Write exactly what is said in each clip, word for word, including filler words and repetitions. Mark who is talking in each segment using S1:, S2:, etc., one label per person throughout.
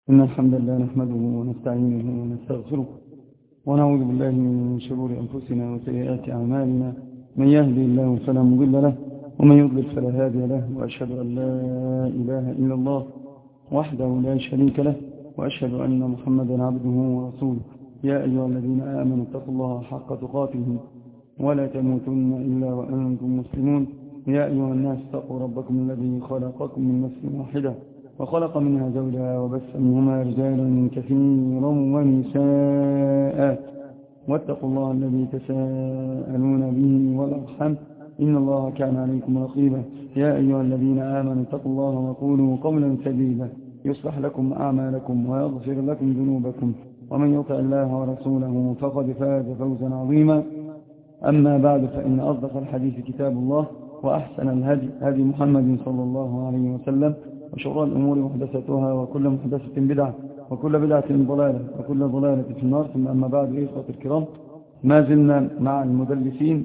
S1: إن الحمد لله نحمده ونستعينه ونستغفره ونعوذ بالله من شرور أنفسنا وسيئات أعمالنا. من يهدي الله فلا مضل له ومن يضلل فلا هادي له، وأشهد أن لا إله إلا الله وحده لا شريك له، وأشهد أن محمدا عبده ورسوله. يا أيها الذين آمنوا اتقوا الله حق تقاته ولا تموتن إلا وأنتم مسلمون. يا أيها الناس اتقوا ربكم الذي خلقكم من نفس واحدة وخلق منها زوجها وبث منهما رجالا كثيرا ونساء، واتقوا الله الذي تساءلون به والأرحام إن الله كان عليكم رقيبا. يا أيها الذين آمنوا اتقوا الله وقولوا قولا سديدا يصلح لكم أعمالكم ويغفر لكم ذنوبكم، ومن يطع الله ورسوله فقد فاز فوزا عظيما. أما بعد، فإن أصدق الحديث كتاب الله، وأحسن الهدي هدي محمد صلى الله عليه وسلم، وشر الأمور محدثتها، وكل محدثة بدعة، وكل بدعة ضلالة، وكل ضلالة في النار. ثم أما بعد، إخوة الكرام، ما زلنا مع المدلسين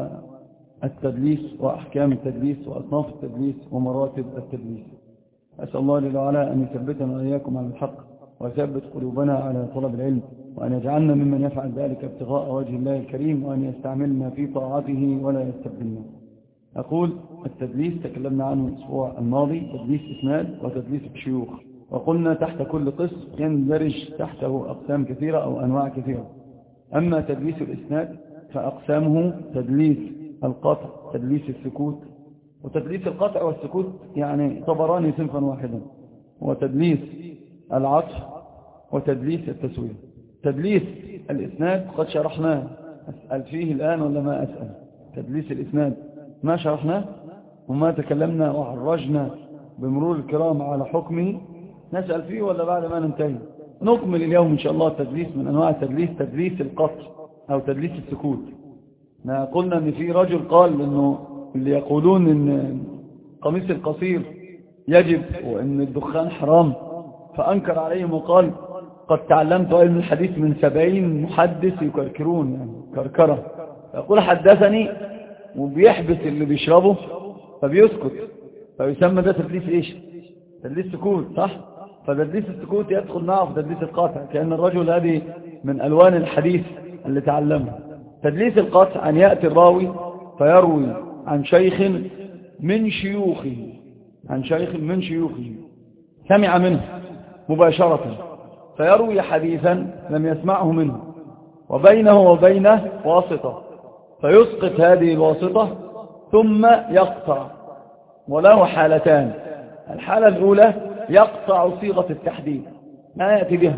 S1: والتدليس وأحكام التدليس وأصناف التدليس ومراتب التدليس. أسأل الله جل وعلا أن يثبتنا وإياكم على الحق، ويثبت قلوبنا على طلب العلم، وأن يجعلنا ممن يفعل ذلك ابتغاء وجه الله الكريم، وأن يستعملنا في طاعته ولا يستبدلنا. أقول التدليس تكلمنا عنه الأسبوع الماضي، تدليس إسناد وتدليس الشيوخ، وقلنا تحت كل قسم يندرج تحته أقسام كثيرة أو أنواع كثيرة. أما تدليس الإسناد فأقسامه تدليس القطع، تدليس السكوت. وتدليس القطع والسكوت يعني طبران صنفا واحدا، وتدليس العطف وتدليس التسوية. تدليس الإسناد قد شرحناه، أسأل فيه الآن ولا ما أسأل؟ تدليس الإسناد ما شرحناه وما تكلمنا وعرجنا بمرور الكرام على حكمه، نسأل فيه ولا بعد ما ننتهي؟ نكمل اليوم إن شاء الله تدليس من أنواع التدليس، تدليس القطع أو تدليس السكوت. قلنا أن في رجل قال أنه اللي يقولون أن قميص القصير يجب وأن الدخان حرام، فأنكر عليهم وقال قد تعلمت علم الحديث من سبعين محدث يكركرون، يعني كركرة. يقول حدثني وبيحبس اللي بيشربه فبيسكت، فيسمى ده تدليس ايش؟ تدليس سكوت، صح؟ فتدليس السكوت يدخل معه في تدليس القطع، كأن الرجل هذه من ألوان الحديث اللي تعلمه. تدليس القطع أن يأتي الراوي فيروي عن شيخ من شيوخه، عن شيخ من شيوخه سمع منه مباشرة، فيروي حديثا لم يسمعه منه، وبينه وبينه واسطة، فيسقط هذه الواسطة ثم يقطع. وله حالتان: الحالة الأولى يقطع صيغة التحديد، ما يأتي بها،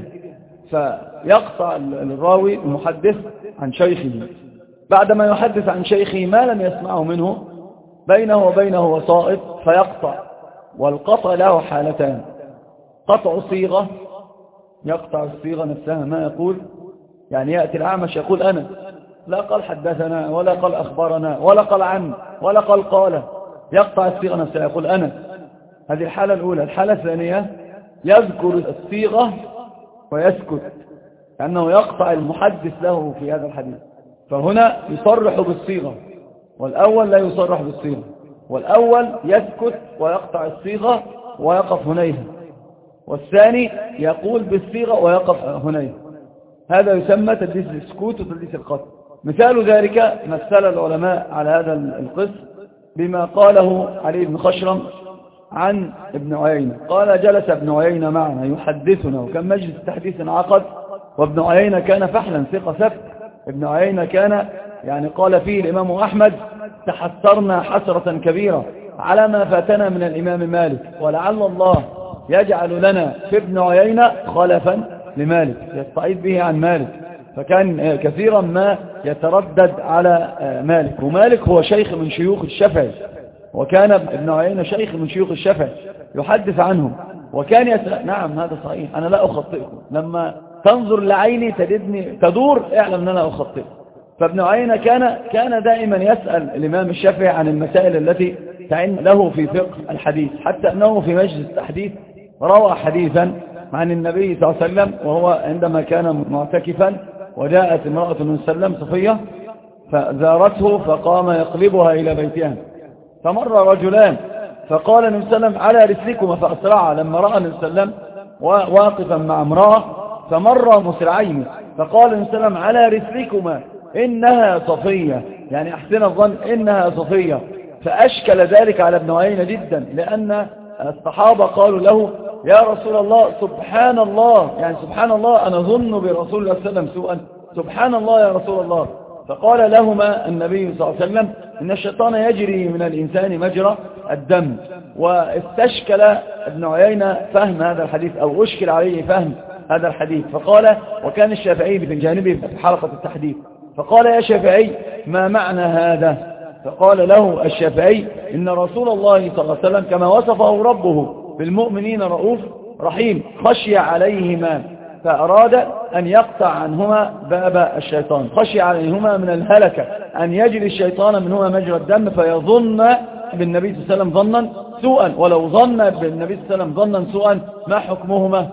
S1: فيقطع الراوي المحدث عن شيخه بعدما يحدث عن شيخه ما لم يسمعه منه، بينه وبينه وسائط فيقطع. والقطع له حالتان: قطع صيغة، يقطع الصيغة نفسها، ما يقول يعني يأتي الأعمش يقول أنا، لا قال حدثنا ولا قال أخبرنا ولا قال عن ولا قال قال، يقطع الصيغة نفسها يقول أنا. هذه الحالة الأولى. الحالة الثانية يذكر الصيغة ويسكت، لأنه يقطع المحدث له في هذا الحديث، فهنا يصرح بالصيغة، والأول لا يصرح بالصيغة. والأول يسكت ويقطع الصيغة ويقف هنيها، والثاني يقول بالصيغة ويقف هنيها. هذا يسمى تدليس السكوت وتدليس القطع. مثال ذلك مثل العلماء على هذا القسم بما قاله علي بن خشرم عن ابن عيينة. قال: جلس ابن عيينة معنا يحدثنا، وكان مجلس التحديث انعقد، وابن عيينة كان فحلا ثقة ثبت. ابن عيينة كان يعني قال فيه الإمام أحمد: تحسرنا حسرة كبيرة على ما فاتنا من الإمام مالك، ولعل الله يجعل لنا في ابن عيينة خلفا لمالك يستعيد به عن مالك. فكان كثيرا ما يتردد على مالك، ومالك هو شيخ من شيوخ الشافعي، وكان ابن عيينة شيخ من شيوخ الشافعي يحدث عنهم، وكان يسأل. نعم هذا صحيح، أنا لا أخطئكم، لما تنظر لعيني تجدني تدور اعلم أن أنا أخطئ. فابن عيينة كان كان دائما يسأل الإمام الشافعي عن المسائل التي تعين له في فقه الحديث، حتى أنه في مجلس التحديث روى حديثا عن النبي صلى الله عليه وسلم، وهو عندما كان معتكفا وجاءت امرأة من سلم صفية فزارته فقام يقلبها إلى بيتها، فمر رجلان فقال النبي صلى الله عليه وسلم: على رسلكما، فأسرعا. لما رأى النبي صلى الله عليه وسلم واقفا مع امرأة فمر مسرعين فقال النبي صلى الله عليه وسلم على رسلكما إنها صفية، يعني أحسن الظن إنها صفية. فأشكل ذلك على ابن عيينة جدا، لأن الصحابة قالوا له يا رسول الله سبحان الله، يعني سبحان الله أنا ظن برسول الله صلى الله عليه وسلم سوءا، سبحان الله يا رسول الله. فقال لهما النبي صلى الله عليه وسلم إن الشيطان يجري من الإنسان مجرى الدم. واستشكل ابن عيينة فهم هذا الحديث، أو أشكل عليه فهم هذا الحديث، فقال وكان الشافعي من جانبه في حلقة التحديث، فقال يا شافعي ما معنى هذا؟ فقال له الشافعي إن رسول الله صلى الله عليه وسلم كما وصفه ربه بالمؤمنين رؤوف رحيم خشي عليهما فأراد أن يقطع عنهما باب الشيطان، خشي عليهما من الهلكة أن يجري الشيطان منهما مجرى الدم فيظن بالنبي صلى الله عليه وسلم ظنا سوءا، ولو ظن بالنبي صلى الله عليه وسلم ظنا سوءا ما حكمهما؟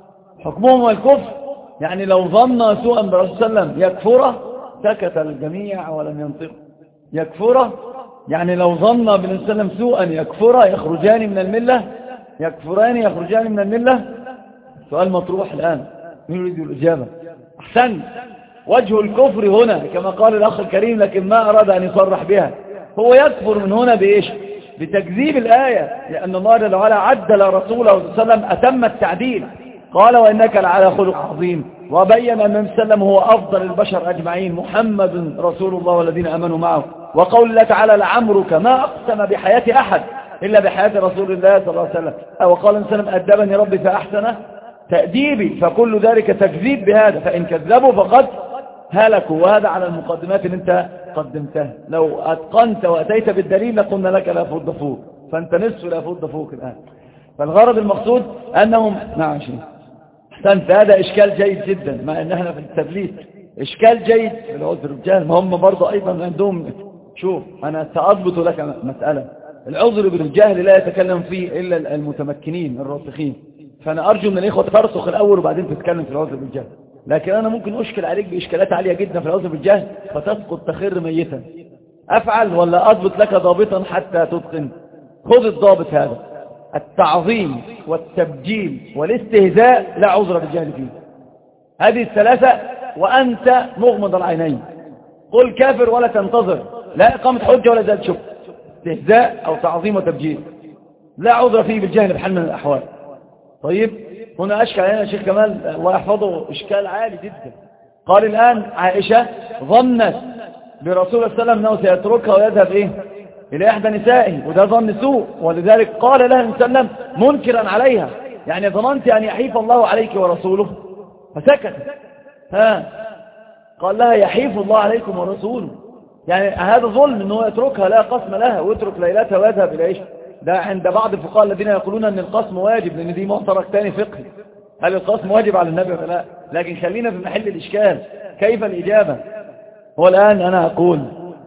S1: حكمهما الكفر. يعني لو ظن سوءا برسول صلى الله عليه وسلم يكفره، سكت الجميع ولم ينطق. يكفره يعني لو ظن بالنبي صلى الله عليه وسلم سوءا يكفره، يخرجان من الملة، يكفران يخرجان من الملة. سؤال مطروح الآن، مين يريد الإجابة؟ أحسن. وجه الكفر هنا كما قال الأخ الكريم، لكن ما أراد أن يصرح بها، هو يكفر من هنا بإيش؟ بتكذيب الآية، لأن الله جل وعلا عدل رسوله صلى الله عليه وسلم أتم التعديل، قال وإنك لعلى خلق عظيم، وبين أن النبي صلى الله عليه وسلم هو أفضل البشر أجمعين، محمد رسول الله والذين آمنوا معه. وقول الله تعالى لعمرك ما أقسم بحياة أحد إلا بحياة رسول الله صلى الله عليه وسلم. وقال النبي صلى الله عليه وسلم أدبني ربي فأحسن تأديبي. فكل ذلك تكذيب بهذا، فإن كذبوا فقد هلكوا. وهذا على المقدمات اللي انت قدمتها، لو أتقنت وأتيت بالدليل لقلنا لك لا فوق فوق، فأنت نصف لا فوق فوق الآن. فالغرض المقصود أنهم نعم شيء أحسنت، هذا إشكال جيد جدا، مع أن احنا في التبليغ إشكال جيد في العذر بالجهل، ما هم برضو أيضا عندهم. شوف أنا سأضبط لك مسألة، العذر بالجهل لا يتكلم فيه إلا المتمكنين الراسخين، فأنا أرجو من الإخوة ترسخ الأول وبعدين تتكلم في العذر بالجهل. لكن أنا ممكن أشكل عليك بإشكالات عالية جدا في العذر بالجهل فتسقط تخر ميتا. أفعل ولا أضبط لك ضابطا حتى تتقن؟ خذ الضابط هذا: التعظيم والتبجيل والاستهزاء لا عذر بالجهل فيه. هذه الثلاثة وأنت مغمض العينين، قل كافر ولا تنتظر، لا إقامة حجة ولا زاد شبه. استهزاء أو تعظيم وتبجيل لا عذر فيه بالجهل بحال من الأحوال. طيب هنا أشكال علينا الشيخ كمال ويحفظه إشكال عالي جدا. قال الآن عائشة ظنت برسول الله صلى الله عليه وسلم أنه سيتركها ويذهب إيه إلى إحدى نسائه، وده ظن سوء، ولذلك قال لها النبي صلى الله عليه وسلم منكرا عليها، يعني ظننت أن يحيف الله عليك ورسوله؟ فسكت. ها قال لها يحيف الله عليكم ورسوله، يعني هذا ظلم أنه يتركها لا قسم لها ويترك ليلتها ويذهب إلى إيش؟ ده عند بعض الفقهاء الذين يقولون أن القسم واجب، لأن دي معترك تاني فقهي، هل القسم واجب على النبي ولا لا؟ لكن خلينا في محل الإشكال، كيف الإجابة؟ هو الآن أنا أقول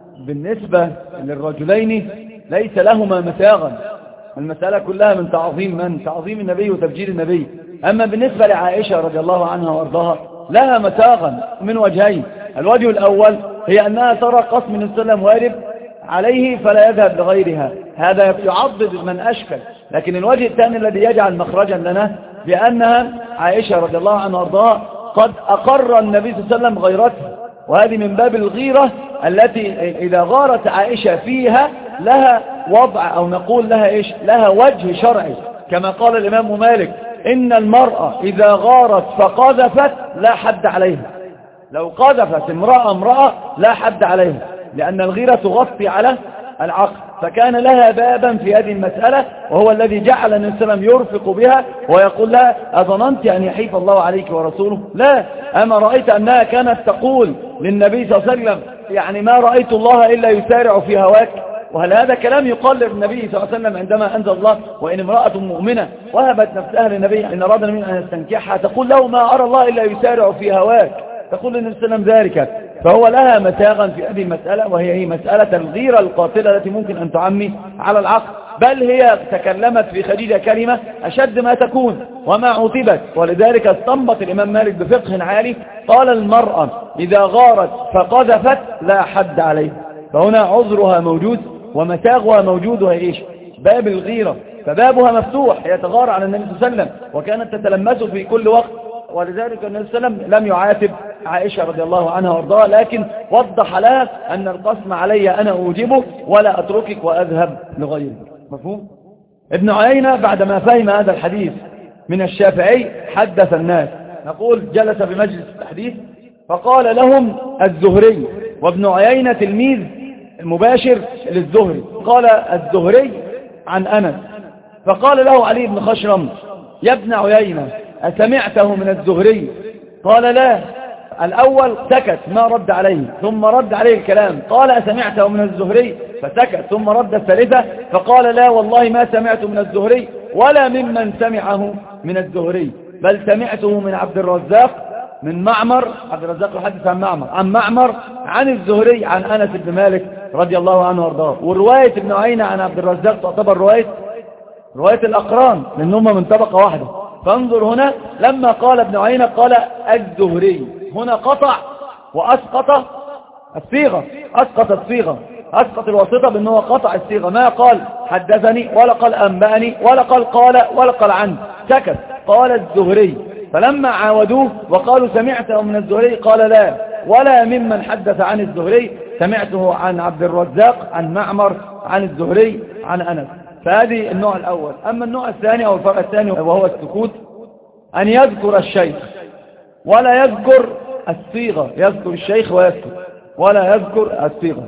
S1: بالنسبة للرجلين ليس لهما مساغا، المسألة كلها من تعظيم من؟ تعظيم النبي وتبجيل النبي. أما بالنسبة لعائشة رضي الله عنها وارضاها لها مساغا من وجهين. الوجه الأول هي أنها ترى قسم النبي صلى الله عليه وسلم وارد عليه فلا يذهب لغيرها، هذا يعضد من أشكل. لكن الوجه الثاني الذي يجعل مخرجا لنا بأنها عائشة رضي الله عنها وارضاها قد أقر النبي صلى الله عليه وسلم غيرته، وهذه من باب الغيرة التي إذا غارت عائشة فيها لها وضع، أو نقول لها إيش؟ لها وجه شرعي، كما قال الإمام مالك إن المرأة إذا غارت فقذفت لا حد عليها. لو قذفت امرأة امرأة لا حد عليها، لأن الغيرة تغطي على العقل، فكان لها بابا في هذه المسألة، وهو الذي جعل النبي صلى الله عليه وسلم يرفق بها ويقول لها أظننت أن يحيف الله عليك ورسوله؟ لا، أما رأيت أنها كانت تقول للنبي صلى الله عليه وسلم يعني ما رأيت الله إلا يسارع في هواك؟ وهل هذا كلام يقال للنبي صلى الله عليه وسلم عندما أنزل الله وإن امرأة مؤمنة وهبت نفسها للنبي إن أراد من أن يستنكحها تقول له ما أرى الله إلا يسارع في هواك، تقول للنبي صلى الله عليه وسلم ذلك. فهو لها مساغا في هذه المسألة، وهي هي مسألة الغيرة القاتلة التي ممكن أن تعمي على العقل، بل هي تكلمت في خديجة كلمة أشد ما تكون وما عوتبت. ولذلك استنبط الإمام مالك بفقه عالي قال المرأة إذا غارت فقذفت لا حد عليها، فهنا عذرها موجود ومساغها موجود، وهي إيش؟ باب الغيرة. فبابها مفتوح يتغار على النبي صلى الله عليه وسلم، وكانت تتلمسه في كل وقت. ولذلك النبي صلى الله عليه وسلم لم يعاتب عائشة رضي الله عنها وارضاها، لكن وضح لها أن القسم علي أنا أوجبه ولا أتركك وأذهب لغيرك. مفهوم؟ ابن عيينة بعدما فهم هذا الحديث من الشافعي حدث الناس. نقول جلس في مجلس التحديث فقال لهم الزهري، وابن عيينة تلميذ مباشر للزهري، قال الزهري عن أنس، فقال له علي بن خشرم يا ابن عيينة أسمعته من الزهري؟ قال لا. الأول سكت ما رد عليه، ثم رد عليه الكلام، قال أسمعته من الزهري؟ فسكت، ثم رد الثالثة فقال لا والله ما سمعته من الزهري ولا ممن سمعه من الزهري، بل سمعته من عبد الرزاق من معمر. عبد الرزاق يحدث عن معمر عن معمر عن الزهري عن أنس بن مالك رضي الله عنه وارضاه. ورواية ابن عيينة عن عبد الرزاق تعتبر رواية رواية الأقران لأنهم من طبقة واحدة. فانظر هنا لما قال ابن عيينة قال الزهري، هنا قطع وأسقط الصيغة، أسقط الصيغة، أسقط الواسطة بأنه قطع الصيغة، ما قال حدثني ولا قال أنبأني ولا قال قال ولا قال عن، سكت، قال الزهري. فلما عاودوه وقالوا سمعته من الزهري قال لا ولا ممن حدث عن الزهري، سمعته عن عبد الرزاق عن معمر عن الزهري عن أنس. فهذه النوع الأول. أما النوع الثاني أو الفرق الثاني وهو السكوت، أن يذكر الشيخ ولا يذكر الصيغة، يذكر الشيخ ويسكت ولا يذكر الصيغة،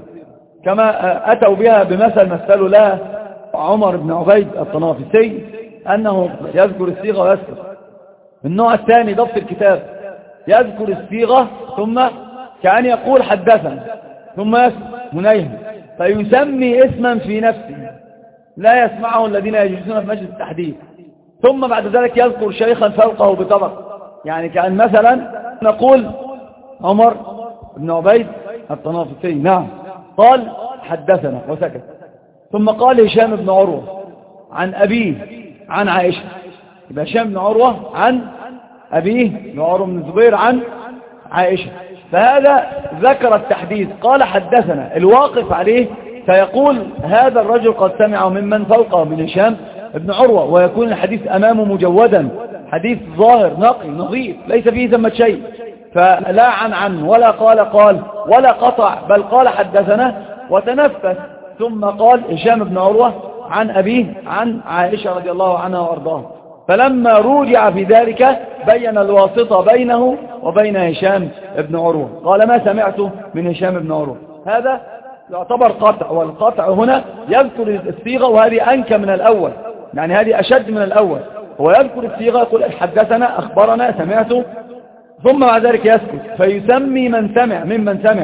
S1: كما أتوا بها بمثل مثلوا لها عمر بن عبيد الطنافسي أنه يذكر الصيغة ويسكت. النوع الثاني ضبط الكتاب، يذكر الصيغة ثم كأن يقول حدثنا ثم يسكت منيها، فيسمي اسما في نفسه لا يسمعه الذين يجلسون في مجلس التحديث، ثم بعد ذلك يذكر شيخا فوقه بطبق. يعني كأن مثلا نقول عمر بن عبيد الطنافسي نعم قال حدثنا وسكت، ثم قال هشام بن عروة عن أبيه عن عائشة، يبقى هشام بن عروة عن أبيه عروة بن الزبير عن عائشة، فهذا ذكر التحديث قال حدثنا. الواقف عليه فيقول هذا الرجل قد سمعه ممن فوقه من هشام بن عروة، ويكون الحديث أمامه مجودا، حديث ظاهر نقي نظيف ليس فيه ذمة شيء، فلا عن عن ولا قال قال ولا قطع، بل قال حدثنا وتنفس، ثم قال هشام بن عروة عن أبيه عن عائشة رضي الله عنها وأرضاها. فلما رجع في ذلك بين الواسطة بينه وبين هشام بن عروة، قال ما سمعته من هشام بن عروة. هذا يعتبر قطع، والقطع هنا يذكر الصيغة، وهذه أنكى من الأول، يعني هذه أشد من الأول. هو يذكر الصيغة يقول حدثنا أخبرنا سمعته، ثم بعد ذلك يسكت، فيسمي من سمع ممن سمع،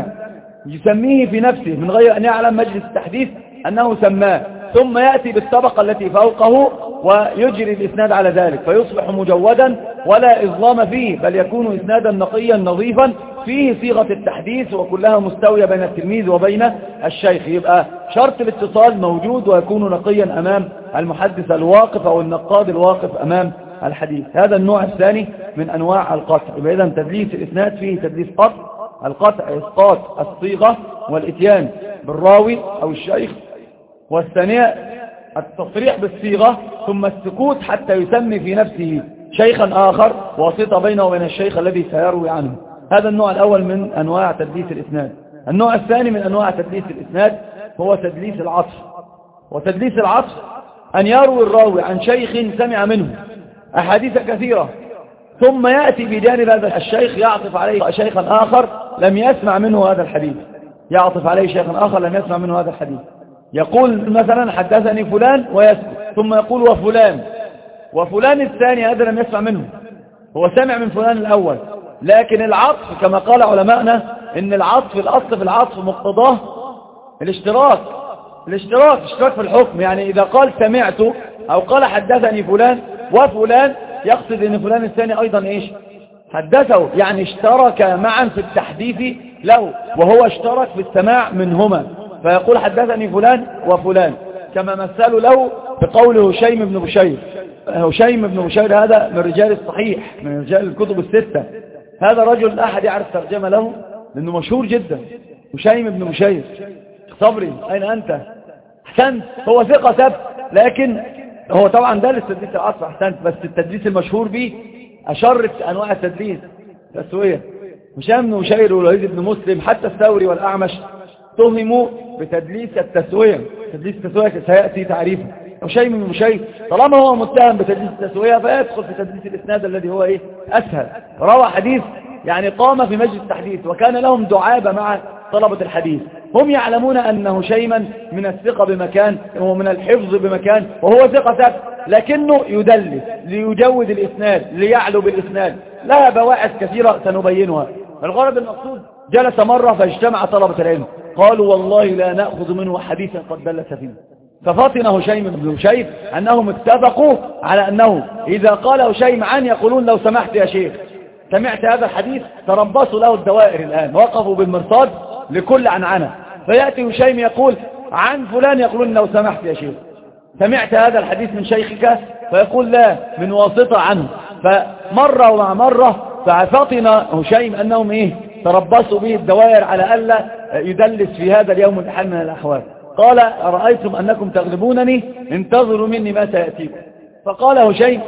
S1: يسميه في نفسه من غير أن يعلم مجلس التحديث أنه سماه، ثم يأتي بالطبقة التي فوقه ويجري الإسناد على ذلك، فيصبح مجودا ولا إظلام فيه، بل يكون إسنادا نقيا نظيفا فيه صيغة التحديث وكلها مستوية بين التلميذ وبين الشيخ. يبقى شرط الاتصال موجود ويكون نقيا أمام المحدث الواقف أو النقاد الواقف أمام الحديث. هذا النوع الثاني من أنواع القطع. يبقى إذن تدليس الإسناد فيه تدليس قطع، القطع إسقاط الصيغة والإتيان بالراوي أو الشيخ، والثانية التصريح بالصيغة ثم السكوت حتى يسمي في نفسه شيخا آخر واسطة بينه وبين الشيخ الذي سيروي عنه. هذا النوع الأول من أنواع تدليس الإسناد. النوع الثاني من أنواع تدليس الإسناد هو تدليس العطف. وتدليس العطف أن يروي الراوي عن شيخ سمع منه أحاديث كثيرة، ثم يأتي بجانب هذا الشيخ يعطف عليه شيخا آخر لم يسمع منه هذا الحديث، يعطف عليه شيخا آخر لم يسمع منه هذا الحديث. يقول مثلا حدثني فلان ويسكت، ثم يقول وفلان، وفلان الثاني هذا لم يسمع منه، هو سمع من فلان الأول. لكن العطف كما قال علماءنا إن العطف الأصل في العطف مقتضاه الاشتراك، الاشتراك اشتراك في الحكم. يعني إذا قال سمعت أو قال حدثني فلان وفلان يقصد أن فلان الثاني أيضا إيش حدثه، يعني اشترك معا في التحديث له، وهو اشترك في السماع منهما، فيقول حدثني فلان وفلان، كما مثلوا له بقوله هشيم بن بشير. هشيم بن بشير هذا من رجال الصحيح، من رجال الكتب الستة. هذا رجل أحد يعرف ترجمة له لأنه مشهور جدا، هشيم بن بشير. صبري أين أنت؟ أحسنت، هو ثقة ثبت، لكن
S2: هو طبعا ده للتدليس العصر أحسنت، بس التدليس المشهور به أشر أنواع التدليس تسوية. هشام بن بشير والوليد بن مسلم حتى الثوري والأعمش اتهموا بتدليس التسوية. تدليس التسوية سيأتي تعريفه. هشام بن بشير طالما هو متهم بتدليس التسوية فيدخل في تدليس الإسناد الذي هو إيه أسهل. روى حديث يعني قام في مجلس التحديث وكان لهم دعابة مع طلبة الحديث، هم يعلمون أن هشيما من الثقة بمكان ومن الحفظ بمكان وهو ثقة ثبت، لكنه يدلس ليجود الإسناد ليعلو بالإسناد. لها بواعث كثيرة سنبينها. الغرض المقصود جلس مرة فاجتمع طلبة العلم قالوا والله لا نأخذ منه حديثا قد دلس فيه. ففطن هشيم بن بشير أنهم اتفقوا على أنه إذا قال هشيم عن يقولون لو سمحت يا شيخ سمعت هذا الحديث تربصوا له الدوائر الآن، وقفوا بالمرصاد لكل عنعنة. فيأتي هشيم يقول عن فلان يقولون لو سمحت يا شيخ سمعت هذا الحديث من شيخك فيقول لا من واسطة عنه. فمرة ومع مرة ففطن هشيم أنهم إيه تربصوا به الدوائر على ألا يدلس في هذا اليوم بحال من الأحوال. قال أرأيتم أنكم تغلبونني انتظروا مني ما سيأتيكم. فقال هشيم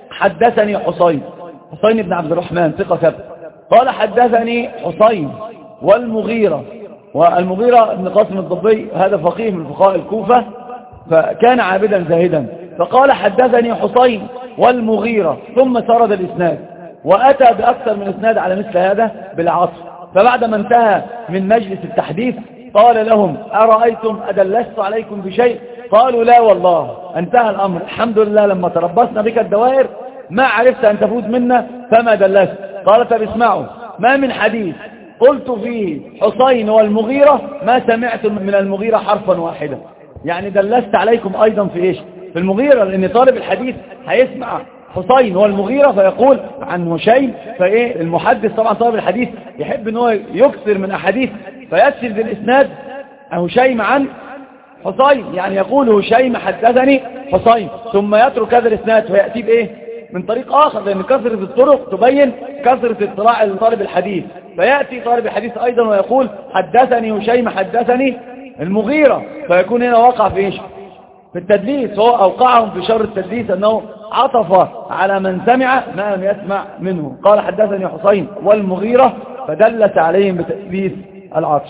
S2: حدثني حسين حسين بن عبد الرحمن ثقة ثبت قال حدثني حسين والمغيرة، والمغيرة بن قاسم الضبي هذا فقيه من فقهاء الكوفة فكان عابدا زاهدا. فقال حدثني حسين والمغيرة ثم سرد الإسناد وأتى بأكثر من إسناد على مثل هذا بالعصر. فبعد ما انتهى من مجلس التحديث قال لهم أرأيتم أدلست عليكم بشيء؟ قالوا لا والله انتهى الأمر الحمد لله لما تربصنا بك الدوائر ما عرفت أن تفوز منا فما دلست. قال طب اسمعوا ما من حديث قلت فيه حسين والمغيرة ما سمعت من المغيرة حرفا واحدا. يعني دلست عليكم أيضا في إيش في المغيرة، لأن طالب الحديث هيسمع حسين والمغيرة فيقول عن هشيم. فإيه المحدث طبعا طالب الحديث يحب أنه يكثر من أحاديث فيسرد الإسناد هشيم عن حسين، يعني يقول هشيم حدثني حسين ثم يترك هذا الإسناد ويأتي بإيه من طريق آخر، لأن كثرة الطرق تبين كثرة اطلاع طالب الحديث. فيأتي طالب الحديث أيضا ويقول حدثني هشيم حدثني المغيرة، فيكون هنا وقع في إيش في التدليس. هو أوقعهم في شر التدليس أنه عطف على من سمع ما لم يسمع منه. قال حدثني حسين والمغيرة فدلس عليهم بتدليس العطش.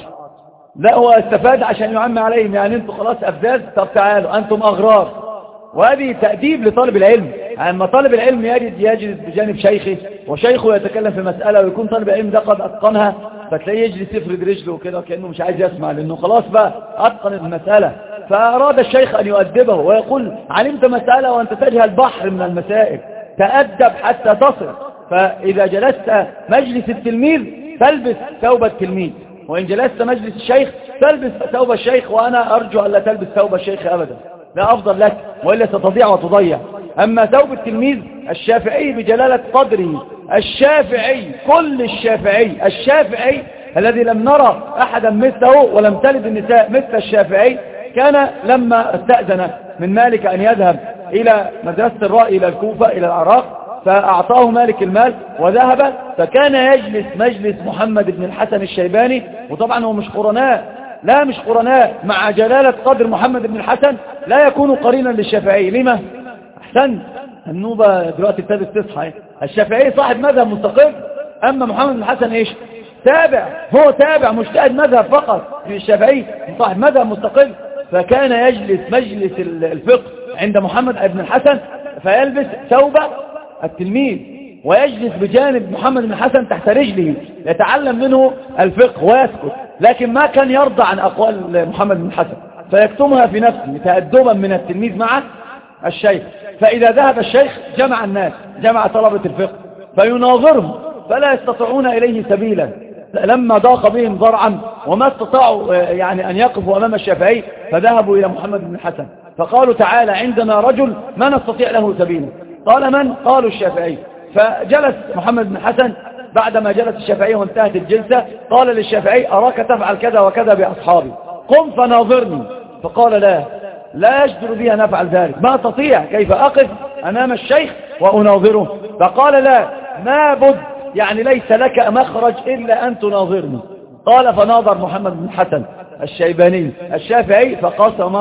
S2: لا هو استفاد عشان يعم عليهم، يعني انتم خلاص أفزاز طب تعالوا أنتم أغرار. وهذه تأديب لطالب العلم. لما طالب العلم يجد يجلس بجانب شيخه وشيخه يتكلم في مسألة ويكون طالب العلم ده قد أتقنها فتلاقيه يجلس يفرد رجله كده كأنه مش عايز يسمع لأنه خلاص بقى أتقن المسألة. فأراد الشيخ أن يؤدبه ويقول علمت مسألة وأنت تجهل بحر من المسائل تأدب حتى تصل. فإذا جلست مجلس التلميذ تلبس ثوب التلميذ، وإن جلست مجلس الشيخ تلبس ثوب الشيخ، وأنا أرجو أن لا تلبس ثوب الشيخ أبدا لا أفضل لك وإلا ستضيع وتضيع. أما ثوب التلميذ الشافعي بجلالة قدره الشافعي كل الشافعي الشافعي الذي لم نرى أحدا مثله ولم تلد النساء مثل الشافعي كان لما استأذن من مالك أن يذهب إلى مدرسة الرأي إلى الكوفة إلى العراق فأعطاه مالك المال وذهب، فكان يجلس مجلس محمد بن الحسن الشيباني. وطبعا هو مش قرناء لا مش قرناء مع جلالة قدر محمد بن الحسن لا يكون قرينا للشافعي. لما؟ أحسن النوبة دلوقتي ابتدت تصحى. الشافعي صاحب مذهب مستقل، أما محمد بن الحسن إيش تابع، هو تابع مجتهد مذهب فقط. الشافعي صاحب مذهب مستقل، فكان يجلس مجلس الفقه عند محمد بن الحسن فيلبس ثوب التلميذ ويجلس بجانب محمد بن الحسن تحت رجله يتعلم منه الفقه ويسكت، لكن ما كان يرضى عن أقوال محمد بن الحسن فيكتمها في نفسه تأدبا من التلميذ مع الشيخ. فإذا ذهب الشيخ جمع الناس جمع طلبة الفقه فيناظرهم فلا يستطيعون إليه سبيلا. لما ضاق بهم ضرعا وما استطاعوا يعني أن يقفوا أمام الشافعي فذهبوا إلى محمد بن الحسن فقالوا تعالى عندنا رجل ما نستطيع له سبيلا. قال من؟ قالوا الشافعي. فجلس محمد بن الحسن بعدما جلس الشافعي وانتهت الجلسة قال للشافعي أراك تفعل كذا وكذا بأصحابي قم فناظرني. فقال لا لا يجدر بي أن أفعل ذلك، ما أستطيع كيف أقف أمام الشيخ وأناظره. فقال لا ما بد يعني ليس لك مخرج إلا أن تناظرني. قال فناظر محمد بن الحسن الشيباني الشافعي فقسم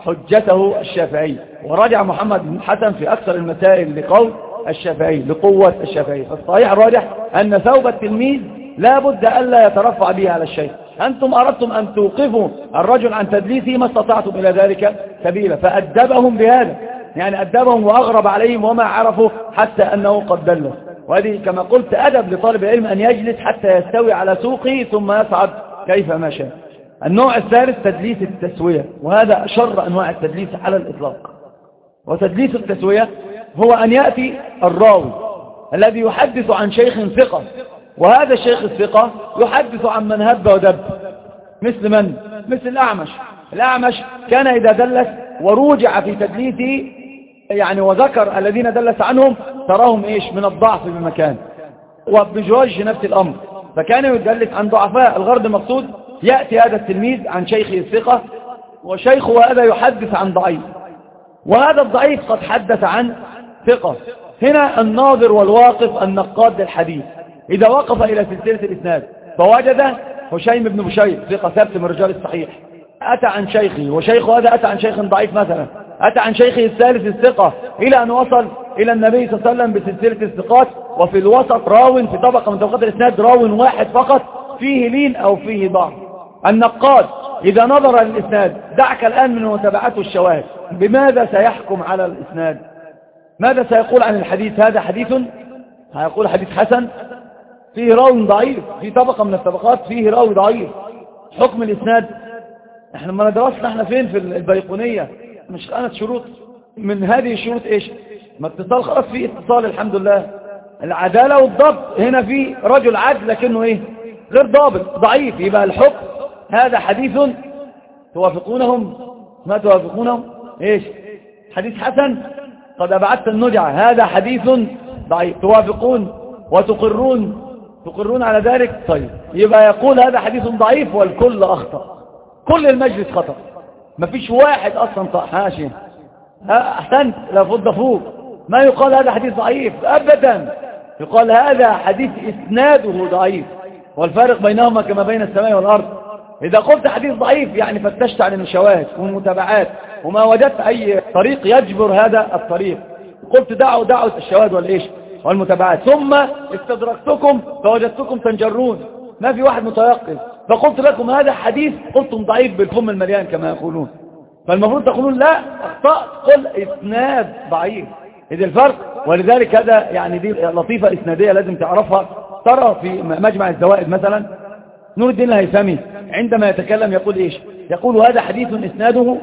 S2: حجته الشافعي، ورجع محمد بن حسن في أكثر المسائل لقول الشافعي لقوة الشافعي. فالصحيح الراجح أن ثوب التلميذ لا بد ألا يترفع به على الشيخ. أنتم أردتم أن توقفوا الرجل عن تدليسه ما استطعتم إلى ذلك سبيلا، فأدبهم بهذا، يعني أدبهم وأغرب عليهم وما عرفوا حتى أنه قد دلس. وهذه كما قلت أدب لطالب العلم أن يجلس حتى يستوي على سوقه ثم يصعد كيف ما شاء. النوع الثالث تدليس التسوية، وهذا أشر أنواع التدليس على الإطلاق. وتدليس التسوية هو أن يأتي الراوي الذي يحدث عن شيخ ثقة، وهذا الشيخ الثقة يحدث عن من هب ودب، مثل من؟ مثل الأعمش. الأعمش كان إذا دلس وروجع في تدليسه يعني وذكر الذين دلس عنهم تراهم إيش من الضعف بمكان، وبجوج نفس الأمر، فكان يدلس عن ضعفاء. الغرض المقصود يأتي هذا التلميذ عن شيخه الثقة، وشيخه هذا يحدث عن ضعيف، وهذا الضعيف قد حدث عن ثقة. هنا الناظر والواقف النقاد للحديث إذا وقف إلى سلسلة الإسناد فوجد هشيم بن بشير ثقة ثابت من رجال الصحيح أتى عن شيخه، وشيخه هذا أتى عن شيخ ضعيف مثلا، أتى عن شيخه الثالث الثقة، إلى أن وصل إلى النبي صلى الله عليه وسلم بسلسلة الثقات، وفي الوسط راو في طبقة من طبقات الإسناد راو واحد فقط فيه لين أو فيه ضعف. النقاد إذا نظر للإسناد، دعك الآن من متابعته الشواهد، بماذا سيحكم على الإسناد؟ ماذا سيقول عن الحديث؟ هذا حديث، هيقول حديث حسن فيه راوي ضعيف، في طبقة من الطبقات فيه راوي ضعيف. حكم الإسناد احنا ما ندرسنا احنا فين في البيقونية، مش كانت شروط من هذه الشروط ايش؟ ما اتصال، خلاص في اتصال الحمد لله. العدالة والضبط، هنا في رجل عدل لكنه ايه؟ غير ضابط ضعيف، يبقى الحكم هذا حديث توافقونهم ما توافقونهم ايش؟ حديث حسن قد أبعدت النجعة، هذا حديث ضعيف، توافقون وتقرون تقرون على ذلك. طيب يبقى يقول هذا حديث ضعيف والكل أخطأ، كل المجلس خطأ، ما فيش واحد أصلا صح. ماشي أحسنت، لا فض فوق، ما يقال هذا حديث ضعيف أبدا، يقال هذا حديث إسناده ضعيف، والفارق بينهما كما بين السماء والأرض. إذا قلت حديث ضعيف يعني فتشت عن الشواهد والمتابعات وما وجدت أي طريق يجبر هذا الطريق، قلت دعوا دعوا الشواهد والإيش والمتابعات، ثم استدركتكم فوجدتكم تنجرون، ما في واحد متيقظ، فقلت لكم هذا حديث قلتم ضعيف بالفم المليان كما يقولون. فالمفروض تقولون لا أخطأت، قل إسناد ضعيف، إذا الفرق. ولذلك هذا يعني دي لطيفة إسنادية لازم تعرفها. ترى في مجمع الزوائد مثلا نور الدين الهيثمي عندما يتكلم يقول إيش؟ يقول هذا حديث إسناده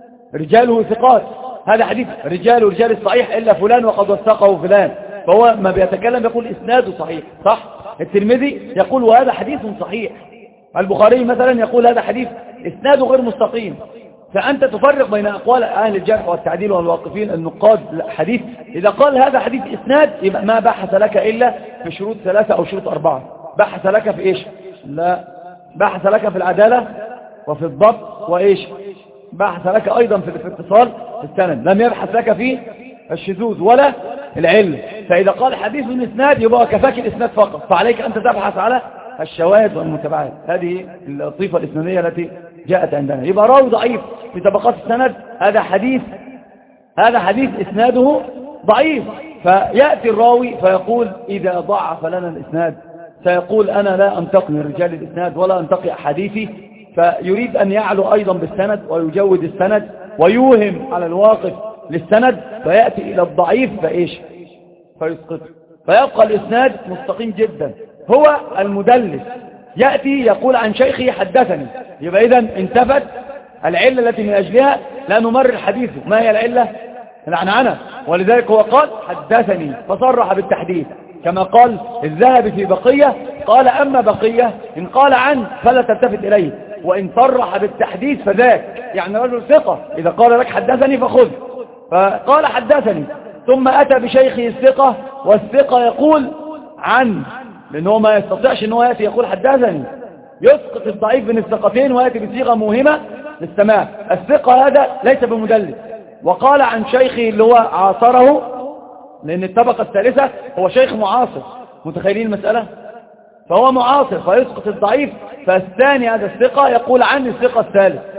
S2: رجاله ثقات، هذا حديث رجال رجال الصحيح إلا فلان وقد وثقه فلان، فهو ما بيتكلم يقول إسناده صحيح، صح؟ الترمذي يقول وهذا حديث صحيح، البخاري مثلا يقول هذا حديث إسناده غير مستقيم. فأنت تفرق بين أقوال أهل الجرح والتعديل والواقفين النقاد حديث، إذا قال هذا حديث إسناد يبقى ما بحث لك إلا في شروط ثلاثة أو شروط أربعة. بحث لك في إيش؟ لا، بحث لك في العدالة وفي الضبط وإيش؟ بحث لك أيضا في الاتصال في السند، لم يبحث لك في الشذوذ ولا العلم. فإذا قال حديث الإسناد يبقى كفاك الإسناد فقط، فعليك أن تبحث على الشواهد والمتابعات. هذه اللطيفة الإسنادية التي جاءت عندنا. يبقى راوي ضعيف في طبقات السند، هذا حديث هذا حديث إسناده ضعيف، فيأتي الراوي فيقول إذا ضعف لنا الإسناد سيقول أنا لا أنتقي رجال الإسناد ولا أنتقي أحاديثي، فيريد أن يعلو أيضا بالسند ويجود السند ويوهم على الواقف للسند، فيأتي إلى الضعيف فإيش؟ فيسقطه، فيبقى الإسناد مستقيم جدا. هو المدلس يأتي يقول عن شيخه حدثني، يبقى إذن انتفت العلة التي من أجلها لا نمرر حديثه. ما هي العلة؟ العنعنة، ولذلك هو قال حدثني فصرح بالتحديث، كما قال الذهبي في بقية، قال أما بقية إن قال عنه فلا تلتفت إليه، وإن صرح بالتحديث فذاك، يعني رجل ثقة إذا قال لك حدثني فخذ، فقال حدثني ثم أتى بشيخه الثقة، والثقة يقول عن، لأنه ما يستطيعش أنه يأتي يقول حدثني، يسقط الضعيف من الثقتين ويأتي بصيغة موهمة للسماع. الثقة هذا ليس بمدلس، وقال عن شيخه اللي هو عاصره، لأن الطبقة الثالثة هو شيخ معاصر، متخيلين المسألة؟ فهو معاصر فيسقط الضعيف، فالثاني هذا الثقة يقول عن الثقة الثالث،